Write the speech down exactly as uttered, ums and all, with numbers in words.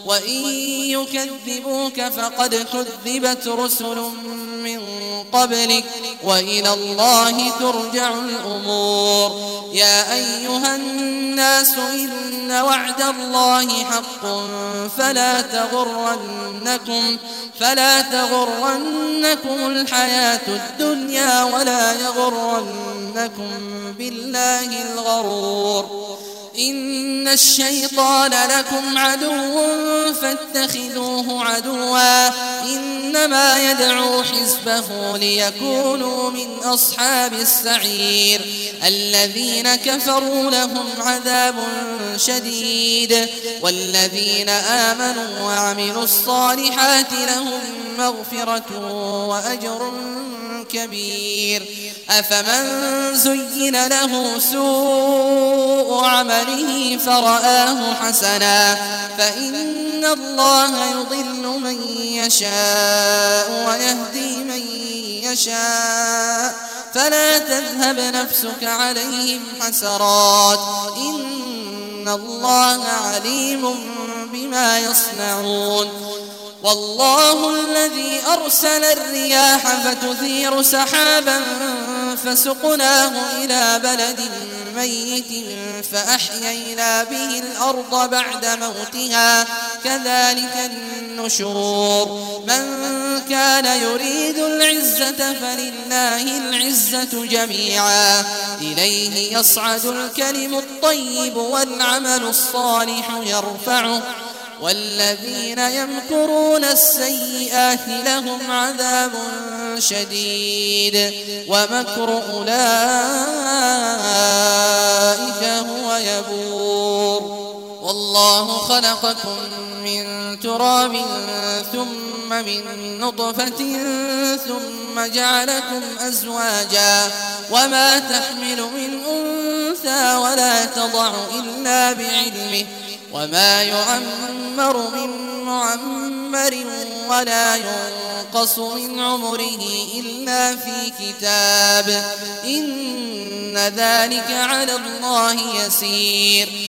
وإن يكذبوك فقد كذبت رسل من قبلك وإلى الله ترجع الأمور. يا أيها الناس إن وعد الله حق فلا تغرنكم فلا تغرنكم الحياة الدنيا ولا يغرنكم بالله الغرور. إن الشيطان لكم عدو فاتخذوه عدوا إنما يدعو حزبه ليكونوا من أصحاب السعير. الذين كفروا لهم عذاب شديد والذين آمنوا وعملوا الصالحات لهم مغفرة وأجر كبير. أفمن زين له سوء عمله فرآه حسنا فإن الله يضل من يشاء ويهدي من يشاء فلا تذهب نفسك عليهم حسرات إن الله عليم بما يصنعون. والله الذي أرسل الرياح فتثير سحابا فسقناه إلى بلد ميت فأحيينا به الأرض بعد موتها كذلك النشور. من كان يريد العزة فلله العزة جميعا إليه يصعد الكلم الطيب والعمل الصالح يرفعه والذين يمكرون السيئات لهم عذاب شديد ومكر أولئك هو يبور. والله خلقكم من تراب ثم من نطفة ثم جعلكم أزواجا وما تحمل من أنثى ولا تضع إلا بعلمه وما يعمر من معمر ولا ينقص من عمره إلا في كتاب إن ذلك على الله يسير.